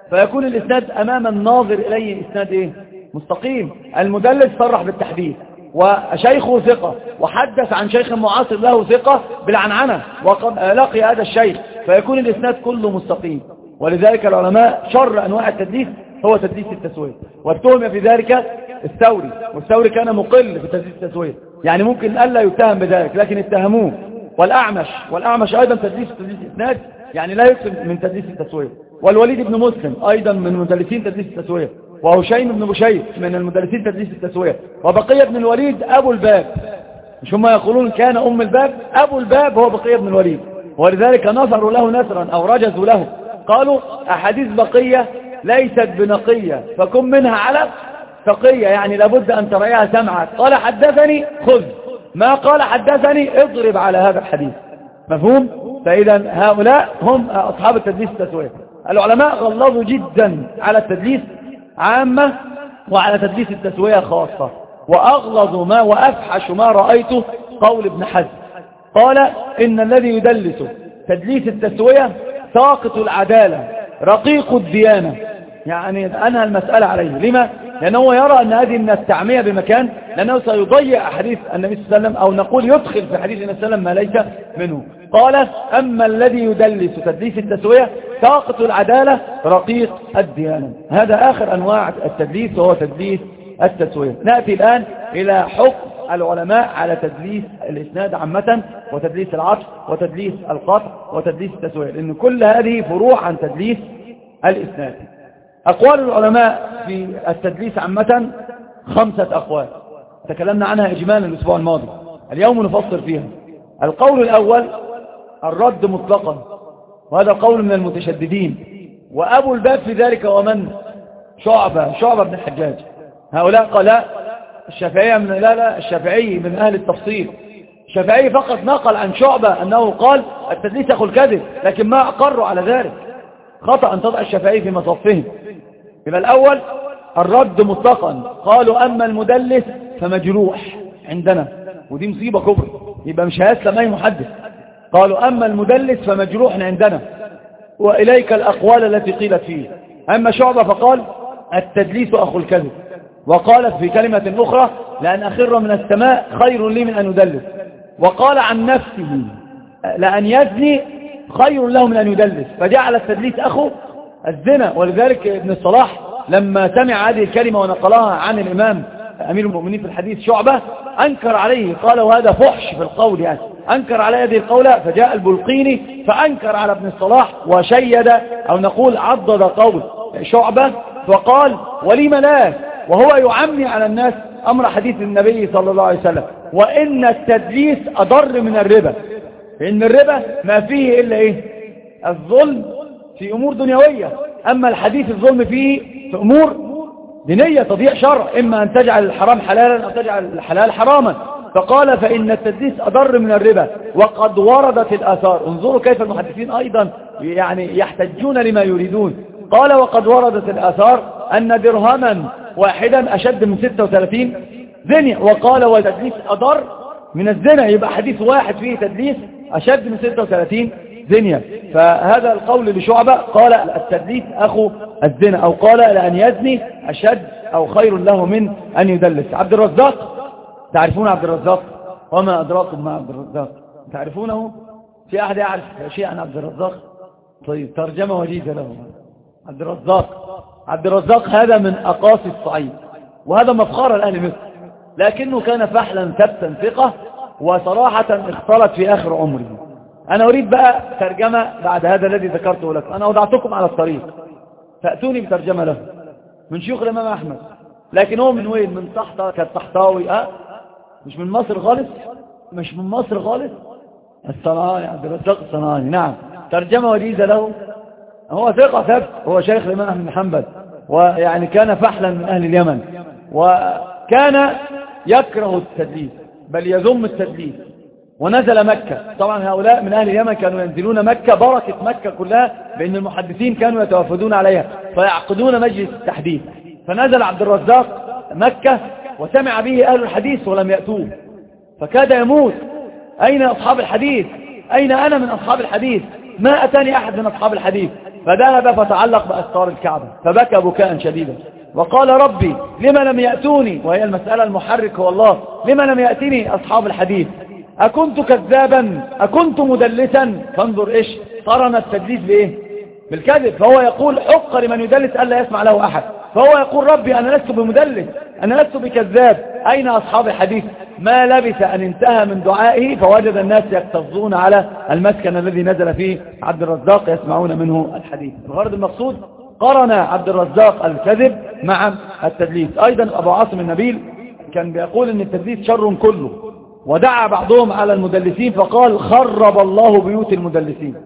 S2: فيكون الإسناد أمام الناظر إليه إسناد إيه؟ مستقيم. المدلس صرح بالتحديث وشيخه ثقة وحدث عن شيخ معاصر له ثقة بالعنعنة وقد لقي هذا الشيخ، فيكون الإسناد كله مستقيم. ولذلك العلماء شر أنواع التدليس هو تدليس التسوية، واتهم في ذلك الثوري، والثوري كان مقل في تدليس التسوية، يعني ممكن ألا يتهم بذلك لكن اتهموه. والأعمش والأعمش أيضا تدليس تدليس إسناد، يعني لا يكتب من تدليس التسوية. والوليد بن مسلم أيضا من مدلسين تدليس التسوية، وهشيم بن بشير من المدلسين تدليس التسوية، وبقية بن الوليد أبو الباب، مش هم يقولون كان أم الباب، أبو الباب هو بقية بن الوليد، ولذلك نصروا له نسرا أو رجزوا له، قالوا أحاديث بقية ليست بنقية فكن منها على تقية، يعني لابد أن تريها سمعك، قال حدثني خذ، ما قال حدثني اضرب على هذا الحديث. مفهوم؟ فإذا هؤلاء هم أصحاب التدليس التسوية. العلماء غلظوا جدا على التدليس عامة وعلى تدليس التسوية خاصة، وأغلظوا ما وأفحش ما رأيته قول ابن حزم، قال إن الذي يدلس تدليس التسوية ساقط العدالة رقيق الديانة، يعني أنهى المسألة عليه. لما؟ لأنه يرى أن هذه من التعمية بمكان، لأنه سيضيع حديث النبي صلى الله عليه وسلم، أو نقول يدخل في حديث النبي صلى الله عليه وسلم ما ليس منه. قال أما الذي يدلس تدليس التسوية ساقط العدالة رقيق الديانة. هذا آخر أنواع التدليس وهو تدليس التسوية. نأتي الآن إلى حكم العلماء على تدليس الإسناد عامة، وتدليس العطف، وتدليس القطع، وتدليس التسوية، لأن كل هذه فروع عن تدليس الإسناد. أقوال العلماء في التدليس عامة خمسة أقوال تكلمنا عنها إجمالا الأسبوع الماضي، اليوم نفصل فيها. القول الأول الرد مطلقا، وهذا قول من المتشددين، وأبو الباب في ذلك ومن شعبة شعبة بن الحجاج، هؤلاء قال لا الشافعية من لا لا الشافعي من أهل التفصيل. الشافعي فقط نقل عن شعبة أنه قال التدليس أخو الكذب، لكن ما أقروا على ذلك، خطأ أن تضع الشافعي في مصفهم. يبقى الأول الرد مطلقا، قالوا أما المدلس فمجروح عندنا، ودي مصيبة كبرى، يبقى مش هيسلم أي محدث. قالوا أما المدلس فمجروح عندنا، وإليك الأقوال التي قيلت فيه. أما شعبة فقال التدليس أخو الكذب، وقالت في كلمة أخرى لأن أخر من السماء خير لي من أن أدلس، وقال عن نفسه لأن يزني خير له من أن يدلس، فجعل التدليس أخو الزنا. ولذلك ابن الصلاح لما سمع هذه الكلمة ونقلها عن الإمام أمير المؤمنين في الحديث شعبة أنكر عليه، قال وهذا فحش في القول، يعني أنكر على هذه القولة. فجاء البلقيني فأنكر على ابن الصلاح وشيد أو نقول عضد قول شعبة، وقال ولم لا، وهو يعمي على الناس أمر حديث النبي صلى الله عليه وسلم، وإن التدليس أضر من الربا، لأن الربا ما فيه إلا إيه؟ الظلم في أمور دنيوية، أما الحديث الظلم فيه في أمور دينية تضيع شرع، إما أن تجعل الحرام حلالا أو تجعل الحلال حراما. فقال فإن التدليس أضر من الربا، وقد وردت الآثار. انظروا كيف المحدثين أيضا يعني يحتجون لما يريدون. قال وقد وردت الآثار أن درهما واحدا أشد من ستة وثلاثين زنية، وقال والتدليس أضر من الزنا، يبقى حديث واحد فيه تدليس أشد من ستة وثلاثين زنية. فهذا القول لشعبة، قال التدليس أخو الزنا، أو قال لأن يزني أشد أو خير له من أن يدلس. عبد الرزاق، تعرفون عبد الرزاق؟ وما أدراكم ما عبد الرزاق؟ تعرفونه؟ في أحد يعرف شيء عن عبد الرزاق؟ طيب ترجمة وجيزة له. عبد الرزاق عبد الرزاق هذا من أقاصي الصعيد، وهذا مفخر لأهل مصر، لكنه كان فحلا ثبتا ثقة، وصراحة اختلط في آخر عمره. أنا أريد بقى ترجمة بعد هذا الذي ذكرته لكم، أنا وضعتكم على الطريق، فأتوني بترجمة له من شيوخ الإمام أحمد. لكن هو من وين؟ من تحت كالتحتاوي، أه؟ مش من مصر خالص، مش من مصر خالص. الصنعاني، عبد الرزاق الصنعاني، نعم. ترجمة وجيزة له، هو ثقة ثبت، هو شيخ الإمام أحمد بن حنبل، ويعني كان فحلا من أهل اليمن، وكان يكره التدليس بل يذم التدليس، ونزل مكة. طبعا هؤلاء من أهل اليمن كانوا ينزلون مكة، بركة مكة كلها بأن المحدثين كانوا يتوافدون عليها فيعقدون مجلس التحديث. فنزل عبد الرزاق مكة وسمع به أهل الحديث ولم يأتوه، فكاد يموت. أين أصحاب الحديث؟ أين أنا من أصحاب الحديث؟ ما أتاني أحد من أصحاب الحديث. فذهب فتعلق بأستار الكعبة فبكى بكاء شديدا وقال ربي لما لم يأتوني، وهي المسألة المحرك هو الله، لما لم يأتني أصحاب الحديث؟ أكنت كذابا؟ أكنت مدلسا؟ فانظر إيش قرن التدليس بإيه؟ بالكذب. فهو يقول حق لمن يدلس ألا يسمع له أحد، فهو يقول ربي أنا لست بمدلس، أنا لست بكذاب، أين أصحاب الحديث؟ ما لبث أن انتهى من دعائه فوجد الناس يكتظون على المسكن الذي نزل فيه عبد الرزاق يسمعون منه الحديث. الغرض المقصود قرن عبد الرزاق الكذب مع التدليس. أيضا أبو عاصم النبيل كان بيقول أن التدليس شر كله، ودعا بعضهم على المدلسين فقال خرب الله بيوت المدلسين،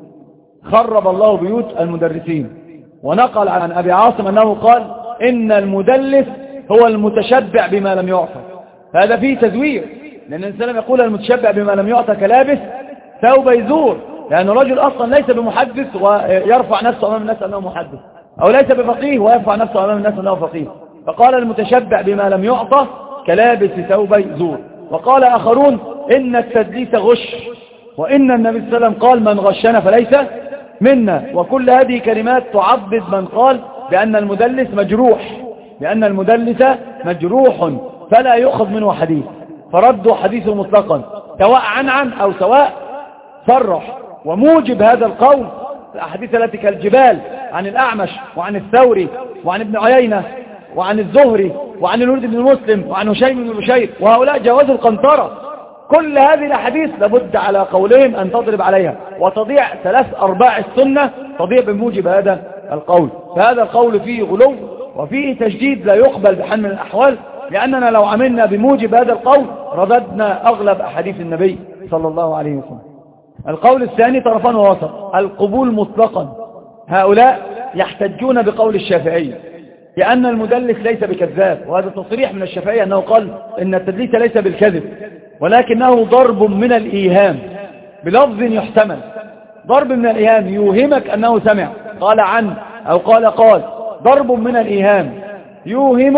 S2: خرب الله بيوت المدرسين. ونقل عن أبي عاصم أنه قال إن المدلس هو المتشبع بما لم يعطى. هذا فيه تزوير، لأن الإنسان يقول المتشبع بما لم يعطى كلابس ثوب يزور، لأن الرجل أصلا ليس بمحدث ويرفع نفسه أمام الناس أنه محدث، أو ليس بفقيه ويرفع نفسه أمام الناس أنه فقيه. فقال المتشبع بما لم يعطى كلابس ثوب يزور. وقال آخرون إن التدليس غش، وإن النبي صلى الله عليه وسلم قال من غشنا فليس منا. وكل هذه كلمات تعضد من قال بأن المدلس مجروح، بأن المدلس مجروح فلا يؤخذ منه حديث، فردوا حديثه مطلقا سواء عن عن أو سواء صرح. وموجب هذا القول الأحاديث التي كالجبال عن الأعمش وعن الثوري وعن ابن عيينة وعن الزهري وعن الوليد بن مسلم وعن هشيم بن بشير، وهؤلاء جوازوا القنطرة. كل هذه الأحاديث لابد على قولهم أن تضرب عليها، وتضيع ثلاث أرباع السنة تضيع بموجب هذا القول. فهذا القول فيه غلو وفيه تشديد لا يقبل بحال من الأحوال، لأننا لو عملنا بموجب هذا القول رددنا أغلب أحاديث النبي صلى الله عليه وسلم. القول الثاني طرفان ووسط، القبول مطلقا. هؤلاء يحتجون بقول الشافعي لأن المدلس ليس بكذاب، وهذا تصريح من الشافعي أنه قال إن التدليس ليس بالكذب ولكنه ضرب من الإيهام بلفظ يحتمل، ضرب من الإيهام يوهمك أنه سمع، قال عن أو قال قال، ضرب من الإيهام يوهم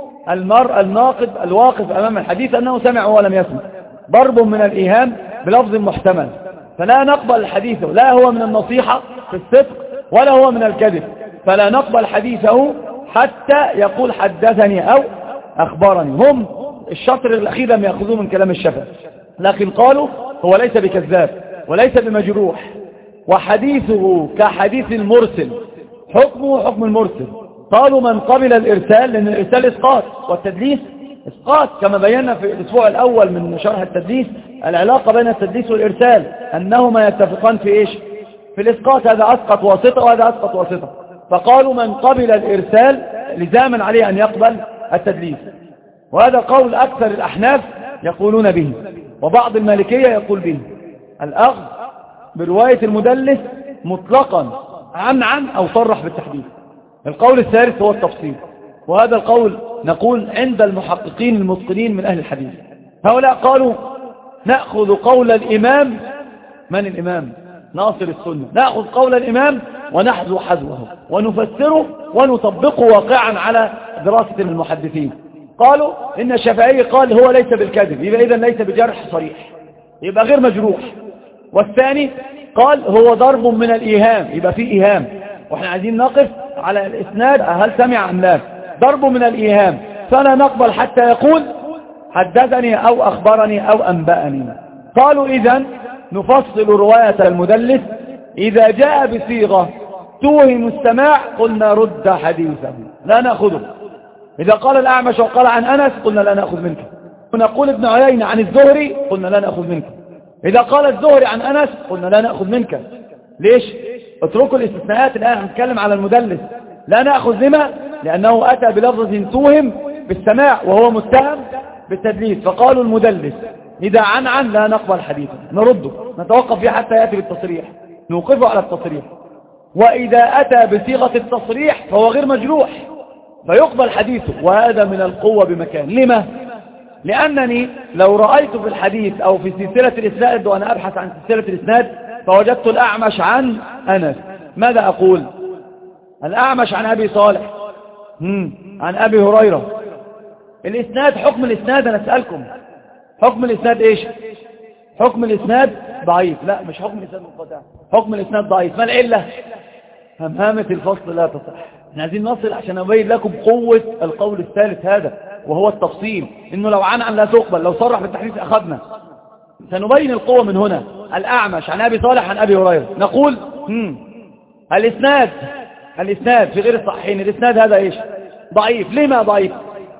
S2: المرء الناقد الواقف أمام الحديث أنه سمع ولم يسمع، ضرب من الإيهام بلفظ محتمل. فلا نقبل حديثه، لا هو من النصيحة في الصدق ولا هو من الكذب، فلا نقبل حديثه حتى يقول حدثني أو أخبرني. هم الشطر الأخير لم يأخذوه من كلام الشافعي، لكن قالوا هو ليس بكذاب وليس بمجروح، وحديثه كحديث المرسل، حكمه حكم المرسل. قالوا من قبل الإرسال، لأن الإرسال إسقاط والتدليس إسقاط، كما بينا في الأسبوع الأول من شرح التدليس العلاقة بين التدليس والإرسال أنهما يتفقان في إيش؟ في الإسقاط، هذا أسقط واسطة وهذا أسقط واسطة. فقالوا من قبل الإرسال لزاما عليه أن يقبل التدليس، وهذا قول أكثر الأحناف يقولون به، وبعض المالكية يقول به الأخذ برواية المدلس مطلقا عن عن أو صرح بالتحديد. القول الثالث هو التفصيل، وهذا القول نقول عند المحققين المتقنين من أهل الحديث. هؤلاء قالوا نأخذ قول الإمام، من الإمام؟ ناصر السنة، نأخذ قول الإمام ونحذو حذوه ونفسره ونطبقه واقعا على دراسة المحدثين. قالوا إن الشافعي قال هو ليس بالكذب، يبقى إذن ليس بجرح صريح، يبقى غير مجروح. والثاني قال هو ضرب من الإيهام، يبقى فيه إيهام، وإحنا عايزين نقف على الإسناد هل سمع أم لا. ضرب من الإيهام فلا نقبل حتى يقول حدثني أو أخبرني أو أنبأني. قالوا إذن نفصل رواية المدلس، إذا جاء بصيغة توهم السماع قلنا رد حديثه لا نأخذه. إذا قال الأعمش وقال عن أنس قلنا لا نأخذ منك. ونقول ابن عيينة عن الزهري قلنا لا نأخذ منك. إذا قال الزهري عن أنس قلنا لا نأخذ منك. ليش؟ اتركوا الاستثناءات، الآن هنتكلم على المدلس. لا نأخذ لما؟ لأنه أتى بلفظ توهم بالسماع وهو متهم بالتدليس. فقالوا المدلس إذا عن عن لا نقبل حديثه، نرده، نتوقف فيه حتى يأتي بالتصريح، نوقفه على التصريح. وإذا أتى بصيغة التصريح فهو غير مجروح فيقبل حديثه، وهذا من القوة بمكان. لما؟ لأنني لو رأيت في الحديث أو في سلسلة الإسناد وأنا أبحث عن سلسلة الإسناد فوجدت الأعمش عن أنس، ماذا أقول؟ الأعمش عن أبي صالح هم. عن أبي هريرة. الإسناد، حكم الإسناد أنا أسألكم، حكم الإسناد إيش؟ حكم الإسناد ضعيف. لا، مش حكم الإسناد منقطع، حكم الإسناد ضعيف. ما العلة؟ همهمة الفصل لا تصح. احنا عايزين نصل عشان أبين لكم قوة القول الثالث هذا، وهو التفصيل، إنه لو عن عن لا تقبل، لو صرح بالتحديث أخذنا. سنبين القوة من هنا. الأعمش عن أبي صالح عن أبي هريرة، نقول مم. الإسناد الإسناد في غير الصحيحين، الإسناد هذا إيش؟ ضعيف. لما ضعيف؟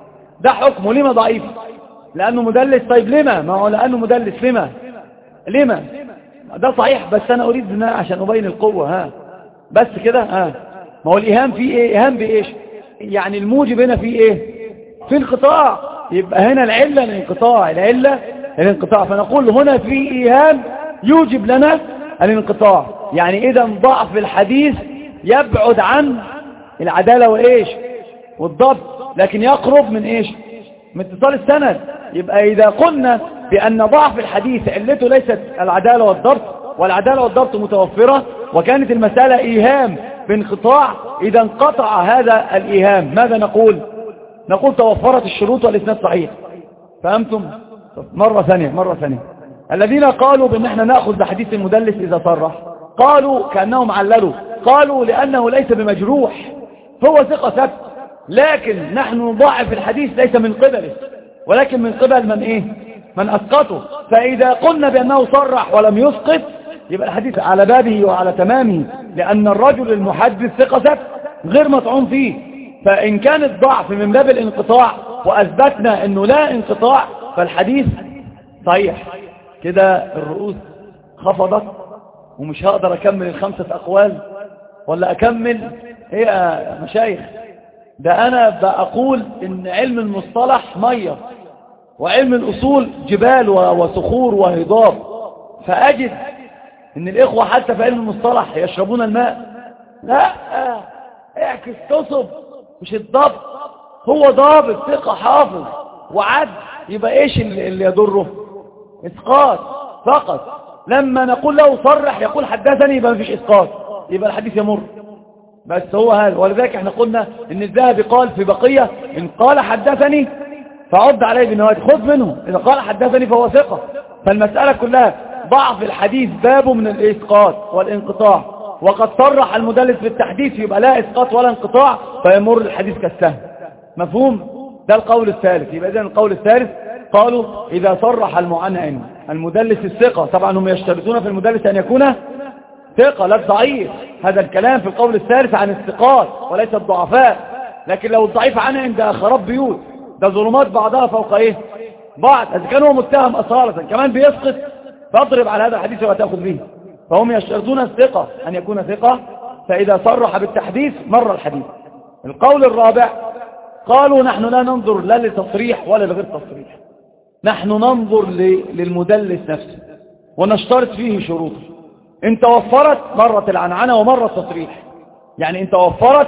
S2: ده حكمه. لما ضعيف؟ لأنه مدلس. طيب لما؟ ما هو لأنه مدلس. لما؟ لما؟ ده صحيح، بس أنا أريد هنا عشان أبين القوة. ها بس كده. ها ما هو الإيهام فيه إيه؟ إيهام بإيش؟ يعني الموجب هنا فيه إيه؟ في انقطاع. يبقى هنا العلة الانقطاع، العلة الانقطاع. فنقول هنا في إيهام يوجب لنا الانقطاع. يعني إذا ضعف الحديث يبعد عن العدالة وإيش والضبط، لكن يقرب من إيش؟ من اتصال السند. يبقى إذا قلنا بأن ضعف الحديث علته ليست العدالة والضبط، والعدالة والضبط متوفرة، وكانت المسألة إيهام بانقطاع، إذا انقطع هذا الإيهام، ماذا نقول؟ نقول توفرت الشروط والإسناد صحيح. فهمتم؟ مرة ثانية مرة ثانية الذين قالوا بأن احنا نأخذ بحديث المدلس إذا صرح، قالوا كأنهم عللوا، قالوا لأنه ليس بمجروح، هو ثقة ثبت، لكن نحن نضاعف الحديث ليس من قبله ولكن من قبل من إيه؟ من أسقطه. فإذا قلنا بأنه صرح ولم يسقط يبقى الحديث على بابه وعلى تمامه، لأن الرجل المحدث ثقة ثبت غير مطعون فيه. فإن كان الضعف من باب الانقطاع وأثبتنا أنه لا انقطاع فالحديث صحيح. كده الرؤوس خفضت ومش هقدر أكمل الخمسة أقوال ولا أكمل إيه يا مشايخ؟ ده أنا بقول إن علم المصطلح مية وعلم الأصول جبال وصخور وهضاب، فأجد إن الإخوة حتى في علم المصطلح يشربون الماء. لا اعكس تصب، مش الضبط. هو ضابط ثقة حافظ وعد، يبقى إيش اللي يضره؟ إسقاط فقط. لما نقول له صرح يقول حدثني يبقى مفيش إسقاط، يبقى الحديث يمر. بس هو هذا. ولذلك احنا قلنا ان الذهبي قال في بقية ان قال حدثني فعد عليه بالنوادي، خذ منه. اذا قال حدثني فهو ثقة. فالمسألة كلها ضعف الحديث بابه من الإسقاط والانقطاع، وقد صرح المدلس بالتحديث يبقى لا إسقاط ولا انقطاع فيمر الحديث كالسهم. مفهوم؟ ده القول الثالث. يبقى إذن القول الثالث قالوا إذا صرح المعنعن المدلس الثقة، طبعا هم يشترطون في المدلس أن يكون ثقة لا ضعيف. هذا الكلام في القول الثالث عن الثقات وليس الضعفاء. لكن لو الضعيف عنه عند خراب بيوت، ده ظلمات بعضها فوق ايه بعض. اذا كان هو متهم اصالة كمان بيسقط فاضرب على هذا الحديث وتأخذ به. فهم يشترطون الثقة أن يكون ثقة، فإذا صرح بالتحديث مر الحديث. القول الرابع قالوا نحن لا ننظر لا لتصريح ولا لغير تصريح، نحن ننظر للمدلس نفسه ونشترط فيه شروط. ان توفرت مرت العنعنة ومرت التصريح. يعني ان توفرت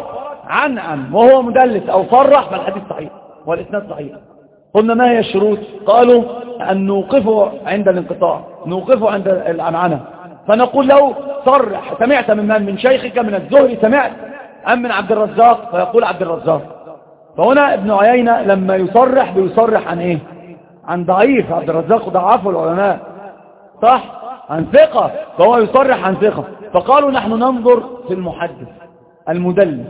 S2: عنعن وهو مدلس او صرح فالحديث صحيح والاسناد صحيح. قلنا ما هي الشروط؟ قالوا ان نوقفه عند الانقطاع، نوقفه عند العنعنة. فنقول له صرح، سمعت من من من شيخك من الزهري سمعت ام من عبد الرزاق؟ فيقول عبد الرزاق. فهنا ابن عيينة لما يصرح بيصرح عن ايه؟ عن ضعيف. عبد الرزاق ضعفه العلماء صح؟ عن ثقة، فهو يصرح عن ثقة. فقالوا نحن ننظر في المحدث المدلس،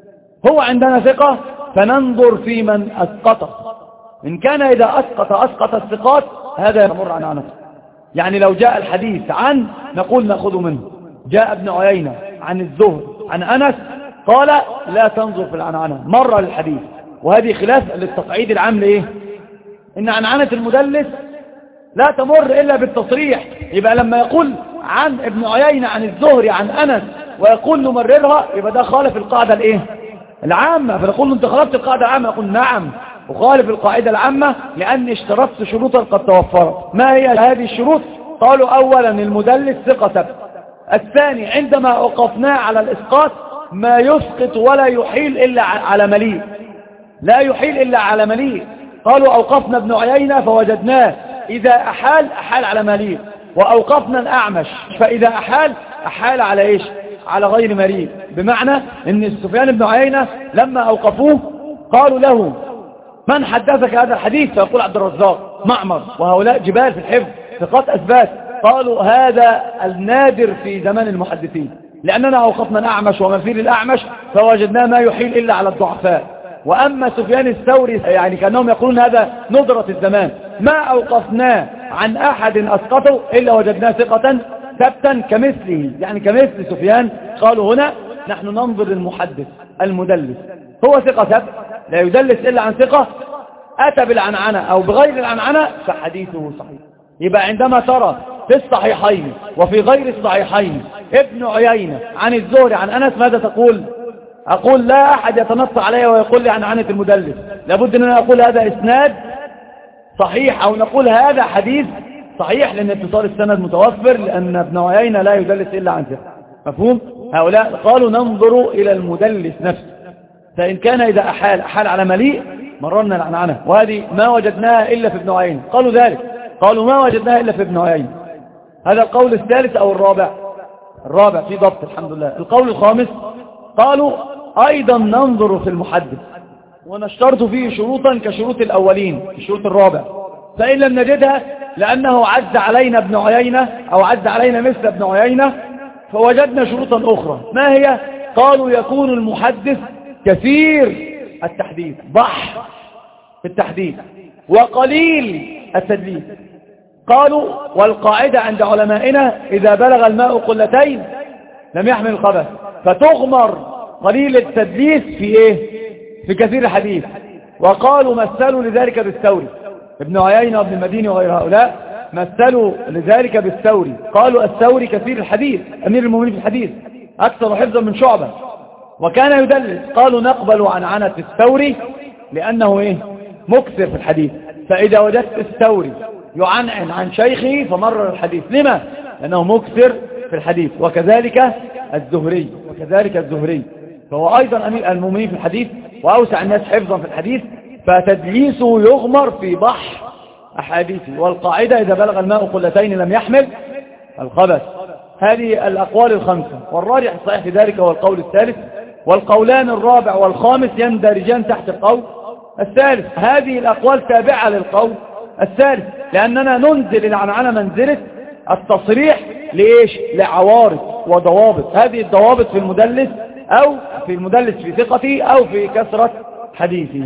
S2: هو عندنا ثقة فننظر في من أسقطه. إن كان إذا أسقط أسقط الثقات هذا يمر عن عنه. يعني لو جاء الحديث عن نقول نأخذ منه. جاء ابن عيينة عن الزهر عن أنس قال لا تنظر في العنعنة، مر للحديث. وهذه خلاف للتصعيد العام لإيه؟ إن عنعنة المدلس لا تمر إلا بالتصريح. يبقى لما يقول عن ابن عيينة عن الزهري عن أنس ويقول نمررها يبقى ده خالف القاعدة الإيه؟ العامة. فنقول له انت خالفت القاعدة العامة، يقول نعم وخالف القاعدة العامة لأني اشترطت شروطا قد توفرت. ما هي هذه الشروط؟ قالوا أولا المدلس ثقة ثبت. الثاني عندما أوقفناه على الإسقاط ما يسقط ولا يحيل إلا على مليء، لا يحيل إلا على مليء. قالوا أوقفنا ابن عيينة فوجدناه إذا أحال أحال على مليء، وأوقفنا الأعمش فإذا أحال أحال على إيش؟ على غير مليء. بمعنى أن سفيان بن عيينة لما أوقفوه قالوا له من حدثك هذا الحديث؟ فيقول عبد الرزاق معمر، وهؤلاء جبال في الحفظ ثقات أثبات. قالوا هذا النادر في زمان المحدثين، لأننا أوقفنا الأعمش ومثيل الأعمش فوجدنا ما يحيل إلا على الضعفاء. وأما سفيان الثوري يعني كأنهم يقولون هذا ندرة الزمان، ما أوقفناه عن أحد أسقطه إلا وجدناه ثقة ثبتا كمثله، يعني كمثل سفيان. قالوا هنا نحن ننظر المحدث المدلس هو ثقة ثبت لا يدلس إلا عن ثقة، أتى بالعنعنة أو بغير العنعنة فحديثه صحيح. يبقى عندما ترى في الصحيحين وفي غير الصحيحين ابن عيينة عن الزهري عن أنس ماذا تقول؟ أقول لا أحد يتنص علي ويقول لي عن عنة المدلس، لابد أن أقول هذا إسناد صحيح أو نقول هذا حديث صحيح، لأن اتصال السند متوفر، لأن ابن عيينة لا يدلس إلا عن ثقة. مفهوم؟ هؤلاء قالوا ننظر إلى المدلس نفسه، فإن كان إذا أحال أحال على مليء مررنا العنعنة، وهذه ما وجدناها إلا في ابن عيينة. قالوا ذلك، قالوا ما وجدناها إلا في ابن عيينة. هذا القول الثالث أو الرابع؟ الرابع في ضبط الحمد لله. القول الخامس قالوا أيضا ننظر في المحدث ونشترط فيه شروطا كشروط الأولين، الشروط الرابع، فإن لم نجدها لأنه عز علينا ابن عيينة أو عز علينا مثل ابن عيينة فوجدنا شروطا أخرى. ما هي؟ قالوا يكون المحدث كثير التحديث، ضح في التحديث، وقليل التدليس. قالوا والقاعدة عند علمائنا إذا بلغ الماء قلتين لم يحمل الخبث، فتغمر قليل التدليس في إيه؟ في كثير الحديث. وقالوا مثلوا لذلك بالثوري، ابن عيينة وابن المديني وغير هؤلاء مثلوا لذلك بالثوري، قالوا الثوري كثير الحديث، أمير المؤمنين في الحديث، أكثر حفظا من شعبة وكان يدلس. قالوا نقبل عن عنة الثوري لأنه إيه؟ مكثر في الحديث، فإذا وجدت الثوري يعنعن عن شيخه فمرر الحديث. لما؟ لأنه مكثر في الحديث. وكذلك الزهري، وكذلك الزهري فهو أيضا أمير المؤمنين في الحديث وأوسع الناس حفظا في الحديث، فتدليسه يغمر في بحر أحاديثه. والقاعدة إذا بلغ الماء قلتين لم يحمل الخبث. هذه الأقوال الخمسة، والراجح الصحيح في ذلك هو القول الثالث، والقولان الرابع والخامس يندرجان تحت القول الثالث. هذه الأقوال تابعة للقول الثالث، لأننا ننزل العنعنة منزلة التصريح لإيش؟ لعوارض وضوابط. هذه الضوابط في المدلس أو في المدلس في ثقته أو في كثرة حديثه.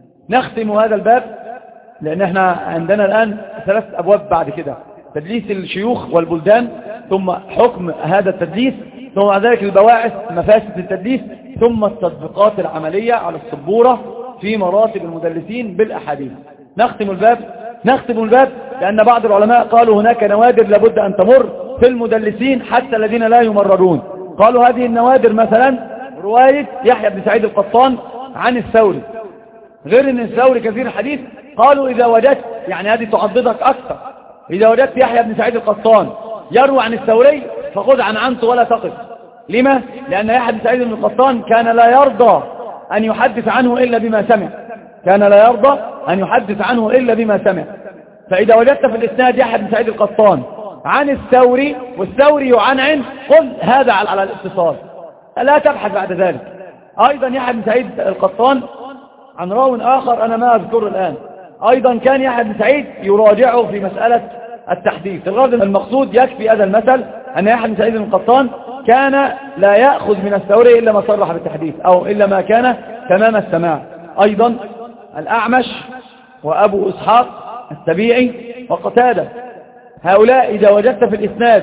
S2: نختم هذا الباب لأن احنا عندنا الآن ثلاث أبواب بعد كده: تدليس الشيوخ والبلدان، ثم حكم هذا التدليس، ثم بعد ذلك البواعث مفاسد التدليس، ثم التطبيقات العملية على السبورة في مراتب المدلسين بالأحاديث. نختم الباب نختم الباب لأن بعض العلماء قالوا هناك نوادر لابد أن تمر في المدلسين حتى الذين لا يمررون. قالوا هذه النوادر مثلا رواية يحيى بن سعيد القطان عن الثوري، غير أن الثوري كثير الحديث. قالوا إذا وجدت، يعني هذه تعضدك أكثر، إذا وجدت يحيى بن سعيد القطان يروي عن الثوري فخذ عن عنته ولا تقف. لما؟ لأن يحيى بن سعيد القطان كان لا يرضى أن يحدث عنه إلا بما سمع، كان لا يرضى أن يحدث عنه إلا بما سمع. فإذا وجدت في الإسناد يحيى بن سعيد القطان عن الثوري والثوري يعنعن، قل هذا على الاتصال، لا تبحث بعد ذلك. أيضا يحيى بن سعيد القطان عن راو آخر أنا ما أذكره الآن، أيضا كان يحيى بن سعيد يراجعه في مسألة التحديث. الغرض المقصود يكفي هذا المثل أن يحيى بن سعيد القطان كان لا يأخذ من الثوري إلا ما صرح بالتحديث أو إلا ما كان تمام السماع. أيضا الأعمش وأبو إسحاق السبيعي وقتادة، هؤلاء إذا وجدت في الإسناد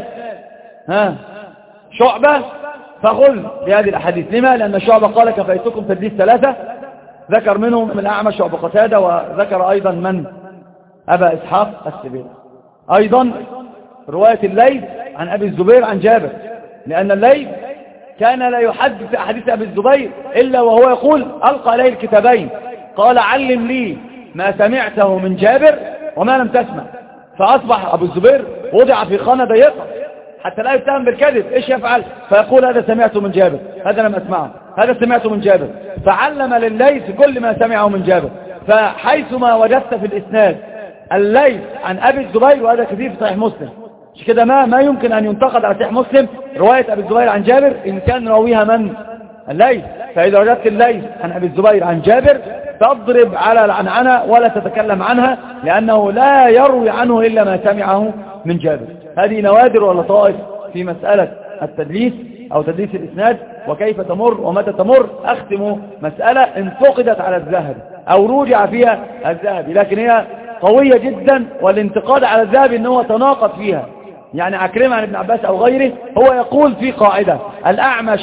S2: ها شعبة فخذ بهذه الأحاديث. لما؟ لأن شعبة قال كفيتكم تدليس ثلاثة، ذكر منهم من الأعمش وأبو قتادة، وذكر أيضا من أبا إسحاق السبيعي. أيضا رواية الليث عن أبي الزبير عن جابر، لأن الليث كان لا يحدث أحاديث أبي الزبير إلا وهو يقول ألقى عليه الكتابين، قال علم لي ما سمعته من جابر وما لم تسمع. فأصبح أبو الزبير وضع في خانة ضيقة حتى لا يتهم بالكذب. إيش يفعل؟ فيقول هذا سمعته من جابر، هذا لم أسمعه، هذا سمعته من جابر، فعلم للليث كل ما سمعه من جابر. فحيثما وجدت في الإسناد الليث عن أبي الزبير، وهذا كثير في صحيح مسلم، مش كده ما ما يمكن أن ينتقد على صحيح مسلم رواية أبي الزبير عن جابر إن كان راويها من؟ الليث. فإذا وجدت الليث عن أبي الزبير عن جابر تضرب على العنعنة ولا تتكلم عنها، لأنه لا يروي عنه إلا ما سمعه من جابر. هذه نوادر ولطائف في مسألة التدليس. أو تدليس الإسناد وكيف تمر ومتى تمر. أختم مسألة انتقدت على الذهبي أو روجع فيها الذهبي، لكن هي قوية جدا، والانتقاد على الذهبي أنه تناقض فيها. يعني عكرمة عن ابن عباس أو غيره هو يقول في قاعدة الأعمش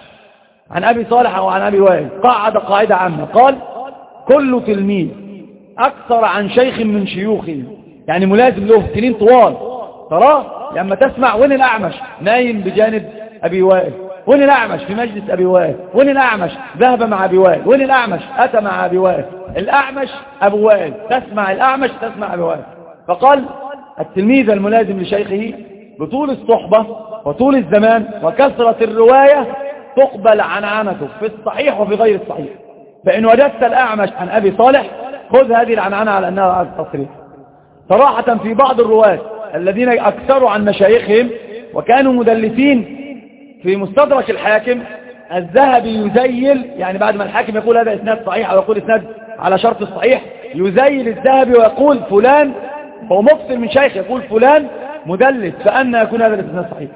S2: عن أبي صالح أو عن أبي وائل قاعد قاعدة عامة، قال كل تلميذ أكثر عن شيخ من شيوخه، يعني ملازم له سنين طوال، تراه لما تسمع وين الأعمش نايم بجانب أبي وائل، وين الأعمش في مجلس أبي وائل، وين الأعمش ذهب مع أبي وائل، وين الأعمش أتى مع أبي وائل، الأعمش أبو وائل، تسمع الأعمش تسمع أبي وائل. فقال التلميذ الملازم لشيخه بطول الصحبة وطول الزمان وكثرة الرواية تقبل عنعنته في الصحيح وفي غير الصحيح. فإن وجدت الأعمش عن أبي صالح خذ هذه العنعنة على أنها على التصريح. صراحة في بعض الرواة الذين أكثروا عن مشايخهم وكانوا مدلسين في مستدرك الحاكم الذهبي يزيل، يعني بعد ما الحاكم يقول هذا إسناد صحيح أو يقول إسناد على شرط الصحيح يزيل الذهبي ويقول فلان هو مفصل من شيخ، يقول فلان مدلس، فأن يكون هذا الإسناد صحيح،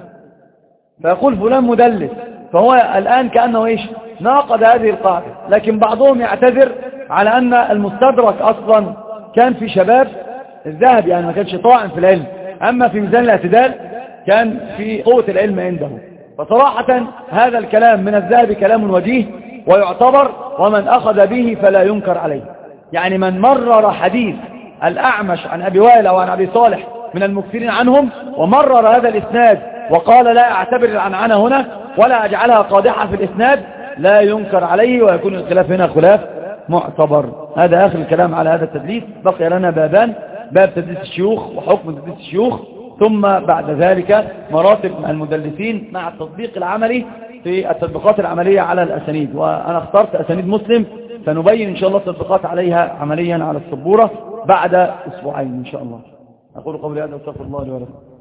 S2: فيقول فلان مدلس. فهو الآن كأنه إيش ناقض هذه القاعدة. لكن بعضهم يعتذر على أن المستدرك أصلا كان في شباب الذهبي، يعني ما كانش طاعن في العلم، أما في ميزان الاعتدال كان في قوة العلم عنده. فصراحة هذا الكلام من الذهبي كلام وجيه ويعتبر، ومن أخذ به فلا ينكر عليه. يعني من مرر حديث الأعمش عن أبي وائل أو عن أبي صالح من المكثرين عنهم ومرر هذا الإسناد وقال لا أعتبر العنعنة هنا ولا أجعلها قادحة في الإسناد لا ينكر عليه، ويكون الخلاف هنا خلاف معتبر. هذا آخر الكلام على هذا التدليس. بقي لنا بابان: باب تدليس الشيوخ وحكم تدليس الشيوخ، ثم بعد ذلك مراتب المدلسين مع التطبيق العملي في التطبيقات العملية على الأسانيد. وأنا اخترت أسانيد مسلم، سنبين إن شاء الله التطبيقات عليها عمليا على السبورة بعد أسبوعين إن شاء الله. أقول قولي هذا واستغفر الله لي ولكم.